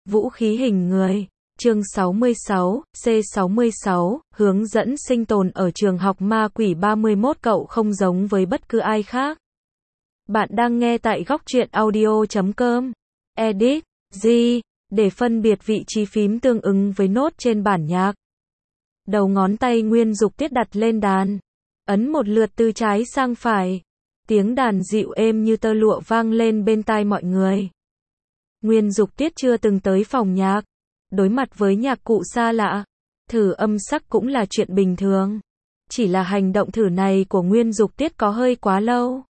Vũ khí hình người. Chương 66, C66, hướng dẫn sinh tồn ở trường học ma quỷ 31. Cậu không giống với bất cứ ai khác. Bạn đang nghe tại góc truyện audio.com. Edit, G, để phân biệt vị trí phím tương ứng với nốt trên bản nhạc. Đầu ngón tay Nguyên Dục Tiết đặt lên đàn. Ấn một lượt từ trái sang phải. Tiếng đàn dịu êm như tơ lụa vang lên bên tai mọi người. Nguyên Dục Tiết chưa từng tới phòng nhạc. Đối mặt với nhạc cụ xa lạ, thử âm sắc cũng là chuyện bình thường. Chỉ là hành động thử này của Nguyên Dục Tiết có hơi quá lâu.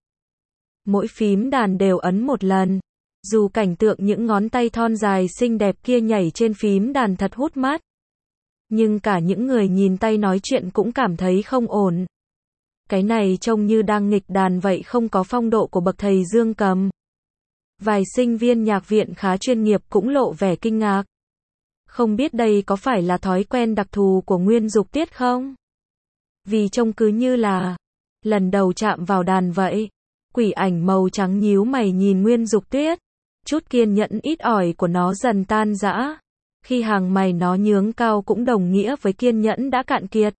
Mỗi phím đàn đều ấn một lần. Dù cảnh tượng những ngón tay thon dài xinh đẹp kia nhảy trên phím đàn thật hút mắt. Nhưng cả những người nhìn tay nói chuyện cũng cảm thấy không ổn. Cái này trông như đang nghịch đàn vậy, không có phong độ của bậc thầy dương cầm. Vài sinh viên nhạc viện khá chuyên nghiệp cũng lộ vẻ kinh ngạc. Không biết đây có phải là thói quen đặc thù của Nguyên Dục Tiết không? Vì trông cứ như là lần đầu chạm vào đàn vậy. Quỷ ảnh màu trắng nhíu mày nhìn Nguyên Dục Tiết. Chút kiên nhẫn ít ỏi của nó dần tan rã. Khi hàng mày nó nhướng cao cũng đồng nghĩa với kiên nhẫn đã cạn kiệt.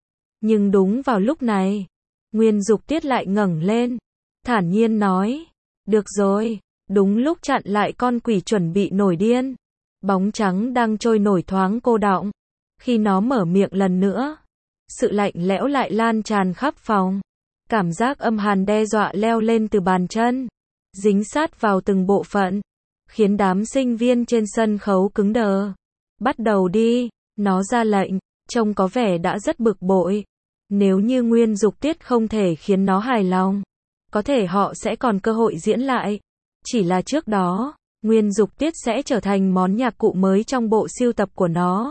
Nhưng đúng vào lúc này, Nguyên Dục Tiết lại ngẩng lên, thản nhiên nói, được rồi, đúng lúc chặn lại con quỷ chuẩn bị nổi điên. Bóng trắng đang trôi nổi thoáng cô đọng. Khi nó mở miệng lần nữa, sự lạnh lẽo lại lan tràn khắp phòng. Cảm giác âm hàn đe dọa leo lên từ bàn chân, dính sát vào từng bộ phận, khiến đám sinh viên trên sân khấu cứng đờ. Bắt đầu đi, nó ra lệnh, trông có vẻ đã rất bực bội. Nếu như Nguyên Dục Tiết không thể khiến nó hài lòng, có thể họ sẽ còn cơ hội diễn lại. Chỉ là trước đó, Nguyên Dục Tiết sẽ trở thành món nhạc cụ mới trong bộ sưu tập của nó.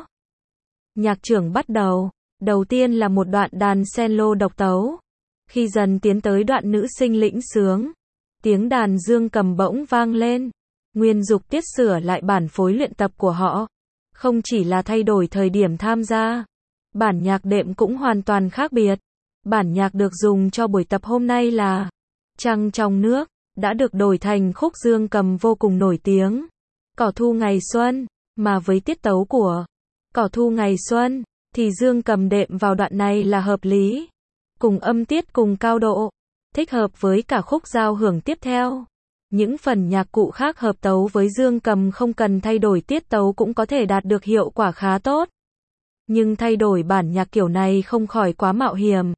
Nhạc trưởng bắt đầu. Đầu tiên là một đoạn đàn cello độc tấu. Khi dần tiến tới đoạn nữ sinh lĩnh sướng, tiếng đàn dương cầm bỗng vang lên. Nguyên Dục Tiết sửa lại bản phối luyện tập của họ. Không chỉ là thay đổi thời điểm tham gia, bản nhạc đệm cũng hoàn toàn khác biệt. Bản nhạc được dùng cho buổi tập hôm nay là Trăng trong nước, đã được đổi thành khúc dương cầm vô cùng nổi tiếng, Cỏ thu ngày xuân, mà với tiết tấu của Cỏ thu ngày xuân, thì dương cầm đệm vào đoạn này là hợp lý. Cùng âm tiết cùng cao độ, thích hợp với cả khúc giao hưởng tiếp theo. Những phần nhạc cụ khác hợp tấu với dương cầm không cần thay đổi tiết tấu cũng có thể đạt được hiệu quả khá tốt. Nhưng thay đổi bản nhạc kiểu này không khỏi quá mạo hiểm.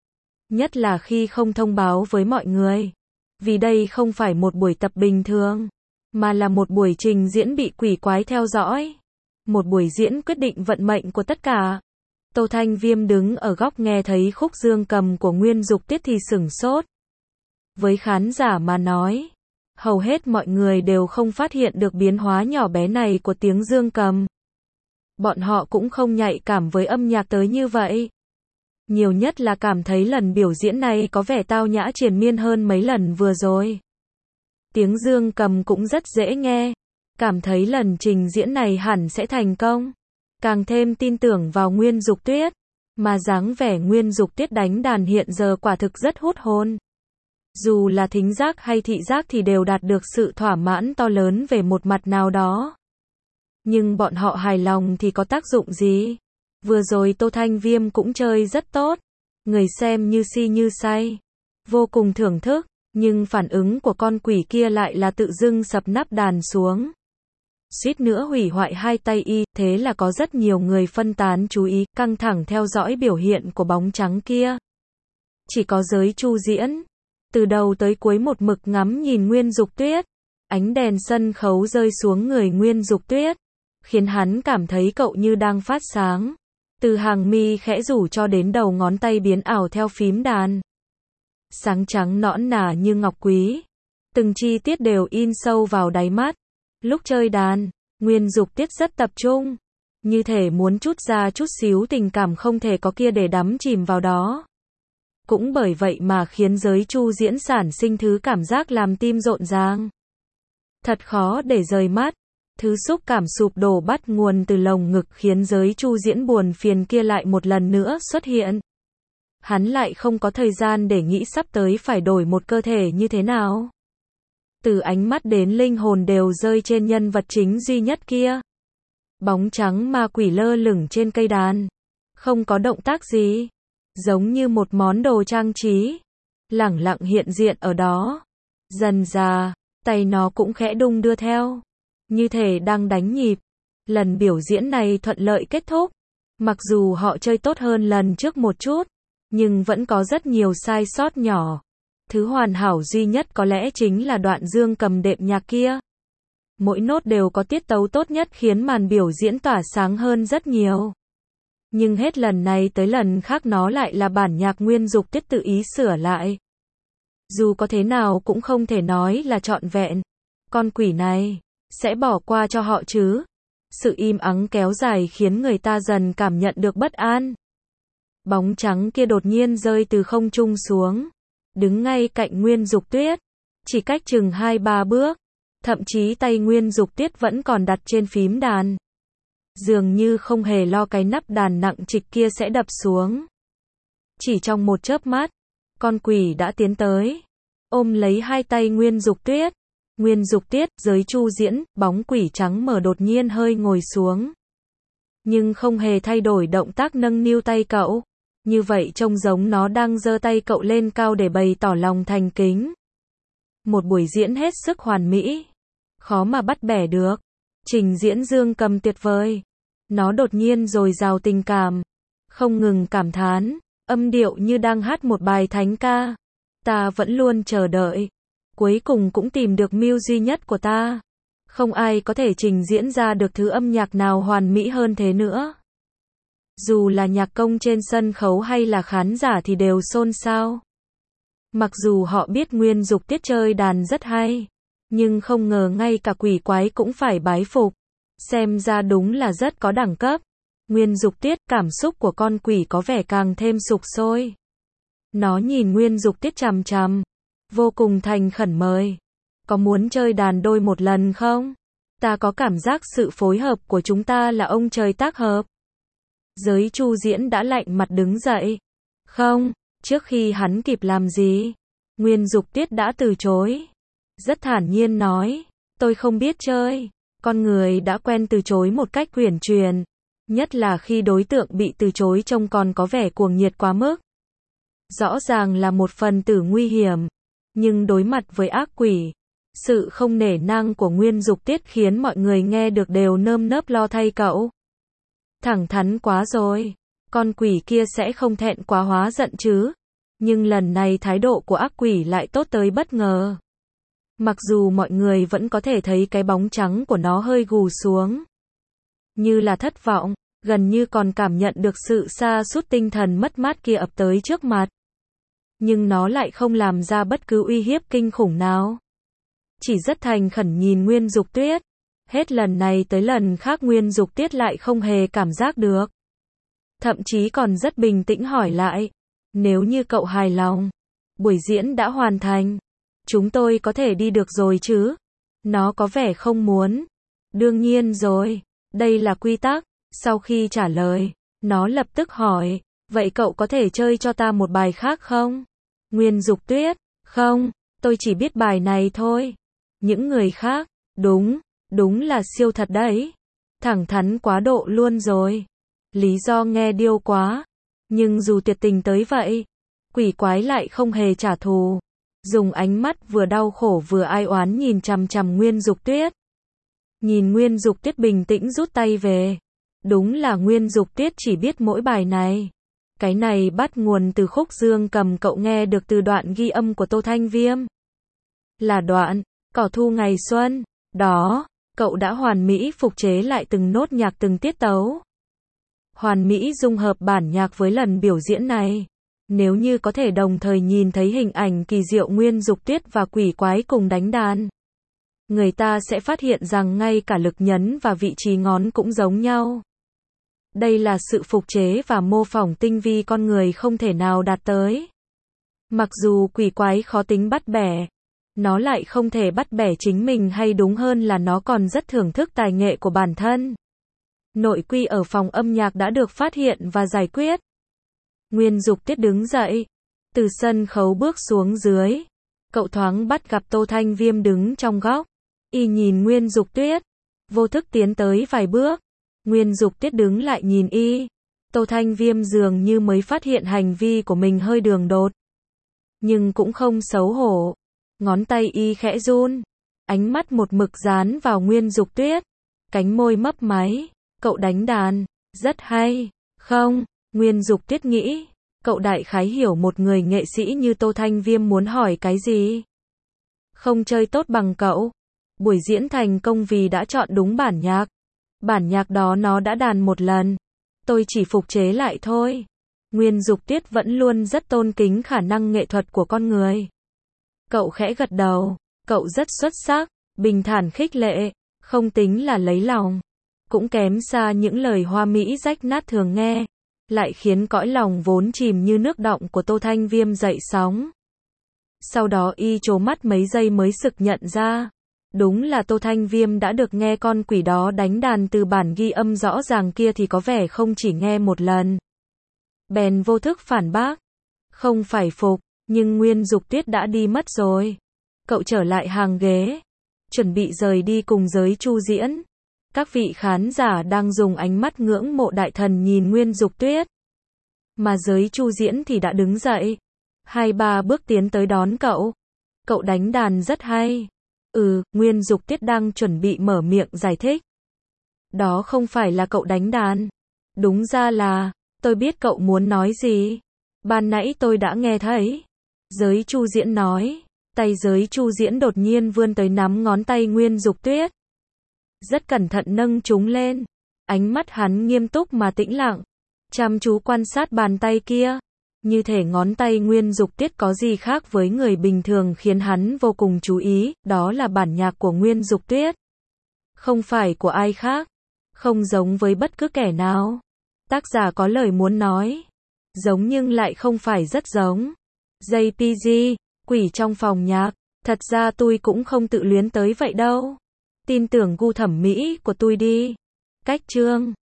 Nhất là khi không thông báo với mọi người. Vì đây không phải một buổi tập bình thường, mà là một buổi trình diễn bị quỷ quái theo dõi. Một buổi diễn quyết định vận mệnh của tất cả. Tô Thanh Viêm đứng ở góc nghe thấy khúc dương cầm của Nguyên Dục Tiết thì sửng sốt. Với khán giả mà nói, hầu hết mọi người đều không phát hiện được biến hóa nhỏ bé này của tiếng dương cầm. Bọn họ cũng không nhạy cảm với âm nhạc tới như vậy. Nhiều nhất là cảm thấy lần biểu diễn này có vẻ tao nhã triền miên hơn mấy lần vừa rồi. Tiếng dương cầm cũng rất dễ nghe. Cảm thấy lần trình diễn này hẳn sẽ thành công. Càng thêm tin tưởng vào Nguyên Dục Tiết. Mà dáng vẻ Nguyên Dục Tiết đánh đàn hiện giờ quả thực rất hút hồn. Dù là thính giác hay thị giác thì đều đạt được sự thỏa mãn to lớn về một mặt nào đó. Nhưng bọn họ hài lòng thì có tác dụng gì? Vừa rồi Tô Thanh Viêm cũng chơi rất tốt. Người xem như si như say. Vô cùng thưởng thức. Nhưng phản ứng của con quỷ kia lại là tự dưng sập nắp đàn xuống. Suýt nữa hủy hoại hai tay y. Thế là có rất nhiều người phân tán chú ý, căng thẳng theo dõi biểu hiện của bóng trắng kia. Chỉ có giới Chu Diễn, từ đầu tới cuối một mực ngắm nhìn Nguyên Dục Tiết. Ánh đèn sân khấu rơi xuống người Nguyên Dục Tiết, khiến hắn cảm thấy cậu như đang phát sáng. Từ hàng mi khẽ rủ cho đến đầu ngón tay biến ảo theo phím đàn. Sáng trắng nõn nà như ngọc quý. Từng chi tiết đều in sâu vào đáy mắt. Lúc chơi đàn, Nguyên Dục Tiết rất tập trung. Như thể muốn trút ra chút xíu tình cảm không thể có kia để đắm chìm vào đó. Cũng bởi vậy mà khiến giới Chu Diễn sản sinh thứ cảm giác làm tim rộn ràng. Thật khó để rời mắt. Thứ xúc cảm sụp đổ bắt nguồn từ lồng ngực khiến giới Chu Diễn buồn phiền kia lại một lần nữa xuất hiện. Hắn lại không có thời gian để nghĩ sắp tới phải đổi một cơ thể như thế nào. từ ánh mắt đến linh hồn đều rơi trên nhân vật chính duy nhất kia. Bóng trắng ma quỷ lơ lửng trên cây đàn, không có động tác gì, giống như một món đồ trang trí, lẳng lặng hiện diện ở đó. Dần dà, tay nó cũng khẽ đung đưa theo, như thể đang đánh nhịp. Lần biểu diễn này thuận lợi kết thúc. Mặc dù họ chơi tốt hơn lần trước một chút, nhưng vẫn có rất nhiều sai sót nhỏ. Thứ hoàn hảo duy nhất có lẽ chính là đoạn dương cầm đệm nhạc kia. Mỗi nốt đều có tiết tấu tốt nhất khiến màn biểu diễn tỏa sáng hơn rất nhiều. Nhưng hết lần này tới lần khác nó lại là bản nhạc Nguyên Dục Tiết tự ý sửa lại. Dù có thế nào cũng không thể nói là trọn vẹn. Con quỷ này sẽ bỏ qua cho họ chứ? Sự im ắng kéo dài khiến người ta dần cảm nhận được bất an. Bóng trắng kia đột nhiên rơi từ không trung xuống, đứng ngay cạnh Nguyên Dục Tuyết, chỉ cách chừng 2-3 bước, thậm chí tay Nguyên Dục Tuyết vẫn còn đặt trên phím đàn. Dường như không hề lo cái nắp đàn nặng trịch kia sẽ đập xuống. Chỉ trong một chớp mắt, con quỷ đã tiến tới, ôm lấy hai tay Nguyên Dục Tuyết. Nguyên Dục Tuyết, giới chu diễn, bóng quỷ trắng mở đột nhiên hơi ngồi xuống. Nhưng không hề thay đổi động tác nâng niu tay cậu. Như vậy trông giống nó đang giơ tay cậu lên cao để bày tỏ lòng thành kính. Một buổi diễn hết sức hoàn mỹ. Khó mà bắt bẻ được. Trình diễn dương cầm tuyệt vời. Nó đột nhiên dồi dào tình cảm. Không ngừng cảm thán. Âm điệu như đang hát một bài thánh ca. Ta vẫn luôn chờ đợi. Cuối cùng cũng tìm được mưu duy nhất của ta. Không ai có thể trình diễn ra được thứ âm nhạc nào hoàn mỹ hơn thế nữa. Dù là nhạc công trên sân khấu hay là khán giả thì đều xôn xao. Mặc dù họ biết Nguyên Dục Tiết chơi đàn rất hay, nhưng không ngờ ngay cả quỷ quái cũng phải bái phục. Xem ra đúng là rất có đẳng cấp. Nguyên Dục Tiết, cảm xúc của con quỷ có vẻ càng thêm sục sôi. Nó nhìn Nguyên Dục Tiết chằm chằm, vô cùng thành khẩn mời. Có muốn chơi đàn đôi một lần không? Ta có cảm giác sự phối hợp của chúng ta là ông trời tác hợp. Giới chu diễn đã lạnh mặt đứng dậy. Không, trước khi hắn kịp làm gì, Nguyên Dục Tiết đã từ chối. Rất thản nhiên nói, tôi không biết chơi. Con người đã quen từ chối một cách uyển chuyển, nhất là khi đối tượng bị từ chối trông còn có vẻ cuồng nhiệt quá mức. Rõ ràng là một phần tử nguy hiểm, nhưng đối mặt với ác quỷ, sự không nể nang của Nguyên Dục Tiết khiến mọi người nghe được đều nơm nớp lo thay cậu. Thẳng thắn quá rồi, con quỷ kia sẽ không thẹn quá hóa giận chứ. Nhưng lần này thái độ của ác quỷ lại tốt tới bất ngờ. Mặc dù mọi người vẫn có thể thấy cái bóng trắng của nó hơi gù xuống, như là thất vọng, gần như còn cảm nhận được sự sa sút tinh thần mất mát kia ập tới trước mặt. Nhưng nó lại không làm ra bất cứ uy hiếp kinh khủng nào. Chỉ rất thành khẩn nhìn Nguyên Dục Tuyết. Hết lần này tới lần khác Nguyên Dục Tuyết lại không hề cảm giác được. Thậm chí còn rất bình tĩnh hỏi lại. Nếu như cậu hài lòng, buổi diễn đã hoàn thành, chúng tôi có thể đi được rồi chứ? Nó có vẻ không muốn. Đương nhiên rồi, đây là quy tắc. Sau khi trả lời, nó lập tức hỏi, vậy cậu có thể chơi cho ta một bài khác không? Nguyên Dục Tuyết, không, tôi chỉ biết bài này thôi. Những người khác, đúng là siêu thật đấy. Thẳng thắn quá độ luôn rồi. Lý do nghe điêu quá. Nhưng dù tuyệt tình tới vậy, quỷ quái lại không hề trả thù. Dùng ánh mắt vừa đau khổ vừa ai oán nhìn chằm chằm Nguyên Dục Tuyết. Nhìn Nguyên Dục Tuyết bình tĩnh rút tay về. Đúng là Nguyên Dục Tuyết chỉ biết mỗi bài này. Cái này bắt nguồn từ khúc dương cầm cậu nghe được từ đoạn ghi âm của Tô Thanh Viêm. Là đoạn Cỏ thu ngày xuân. Đó, cậu đã hoàn mỹ phục chế lại từng nốt nhạc từng tiết tấu. Hoàn mỹ dung hợp bản nhạc với lần biểu diễn này. Nếu như có thể đồng thời nhìn thấy hình ảnh kỳ diệu Nguyên Dục Tuyết và quỷ quái cùng đánh đàn, người ta sẽ phát hiện rằng ngay cả lực nhấn và vị trí ngón cũng giống nhau. Đây là sự phục chế và mô phỏng tinh vi con người không thể nào đạt tới. Mặc dù quỷ quái khó tính bắt bẻ, nó lại không thể bắt bẻ chính mình, hay đúng hơn là nó còn rất thưởng thức tài nghệ của bản thân. Nội quy ở phòng âm nhạc đã được phát hiện và giải quyết. Nguyên Dục Tiết đứng dậy, từ sân khấu bước xuống dưới, Cậu thoáng bắt gặp Tô Thanh Viêm đứng trong góc. Y nhìn Nguyên Dục Tuyết. Vô thức tiến tới vài bước. Nguyên Dục Tuyết đứng lại nhìn y. Tô Thanh Viêm dường như mới phát hiện hành vi của mình hơi đường đột. Nhưng cũng không xấu hổ. Ngón tay y khẽ run. Ánh mắt một mực dán vào Nguyên Dục Tuyết. Cánh môi mấp máy. Cậu đánh đàn. Rất hay. Không, Nguyên Dục Tuyết nghĩ. Cậu đại khái hiểu một người nghệ sĩ như Tô Thanh Viêm muốn hỏi cái gì. Không chơi tốt bằng cậu. Buổi diễn thành công vì đã chọn đúng bản nhạc. Bản nhạc đó nó đã đàn một lần. Tôi chỉ phục chế lại thôi. Nguyên Dục Tuyết vẫn luôn rất tôn kính khả năng nghệ thuật của con người. Cậu khẽ gật đầu. Cậu rất xuất sắc. Bình thản khích lệ. Không tính là lấy lòng. Cũng kém xa những lời hoa mỹ rách nát thường nghe. Lại khiến cõi lòng vốn chìm như nước đọng của Tô Thanh Viêm dậy sóng. Sau đó y trố mắt mấy giây mới sực nhận ra. Đúng là Tô Thanh Viêm đã được nghe con quỷ đó đánh đàn từ bản ghi âm rõ ràng kia thì có vẻ không chỉ nghe một lần. Bèn vô thức phản bác. Không phải phục, nhưng Nguyên Dục Tuyết đã đi mất rồi. Cậu trở lại hàng ghế. Chuẩn bị rời đi cùng giới Chu diễn. Các vị khán giả đang dùng ánh mắt ngưỡng mộ đại thần nhìn Nguyên Dục Tuyết. Mà giới Chu diễn thì đã đứng dậy. 2-3 bước tiến tới đón cậu. Cậu đánh đàn rất hay. Nguyên Dục Tuyết đang chuẩn bị mở miệng giải thích. Đó không phải là cậu đánh đàn. Đúng ra là, tôi biết cậu muốn nói gì. Ban nãy tôi đã nghe thấy. Giới Chu diễn nói. Tay giới Chu diễn đột nhiên vươn tới nắm ngón tay Nguyên Dục Tuyết. Rất cẩn thận nâng chúng lên. Ánh mắt hắn nghiêm túc mà tĩnh lặng. Chăm chú quan sát bàn tay kia. Như thể ngón tay Nguyên Dục Tuyết có gì khác với người bình thường khiến hắn vô cùng chú ý. Đó là bản nhạc của Nguyên Dục Tuyết. Không phải của ai khác. Không giống với bất cứ kẻ nào. Tác giả có lời muốn nói. Giống nhưng lại không phải rất giống. JPG, quỷ trong phòng nhạc. Thật ra tôi cũng không tự luyến tới vậy đâu. Tin tưởng gu thẩm mỹ của tôi đi. Cách chương